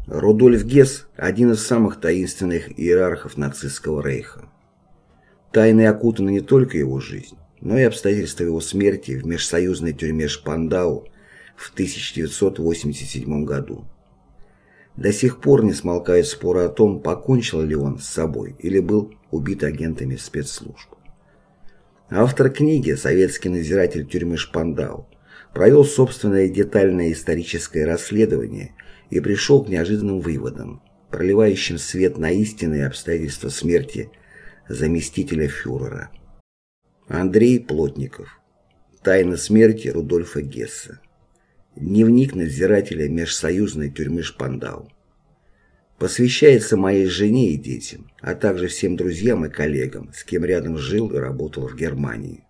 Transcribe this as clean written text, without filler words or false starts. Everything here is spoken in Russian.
Рудольф Гесс – один из самых таинственных иерархов нацистского рейха. Тайной окутана не только его жизнь, но и обстоятельства его смерти в межсоюзной тюрьме Шпандау в 1987 году. До сих пор не смолкают споры о том, покончил ли он с собой или был убит агентами спецслужб. Автор книги, советский надзиратель тюрьмы Шпандау, провел собственное детальное историческое расследование и пришел к неожиданным выводам, проливающим свет на истинные обстоятельства смерти заместителя фюрера. Андрей Плотников. Тайна смерти Рудольфа Гесса. Дневник надзирателя межсоюзной тюрьмы Шпандау. Посвящается моей жене и детям, а также всем друзьям и коллегам, с кем рядом жил и работал в Германии.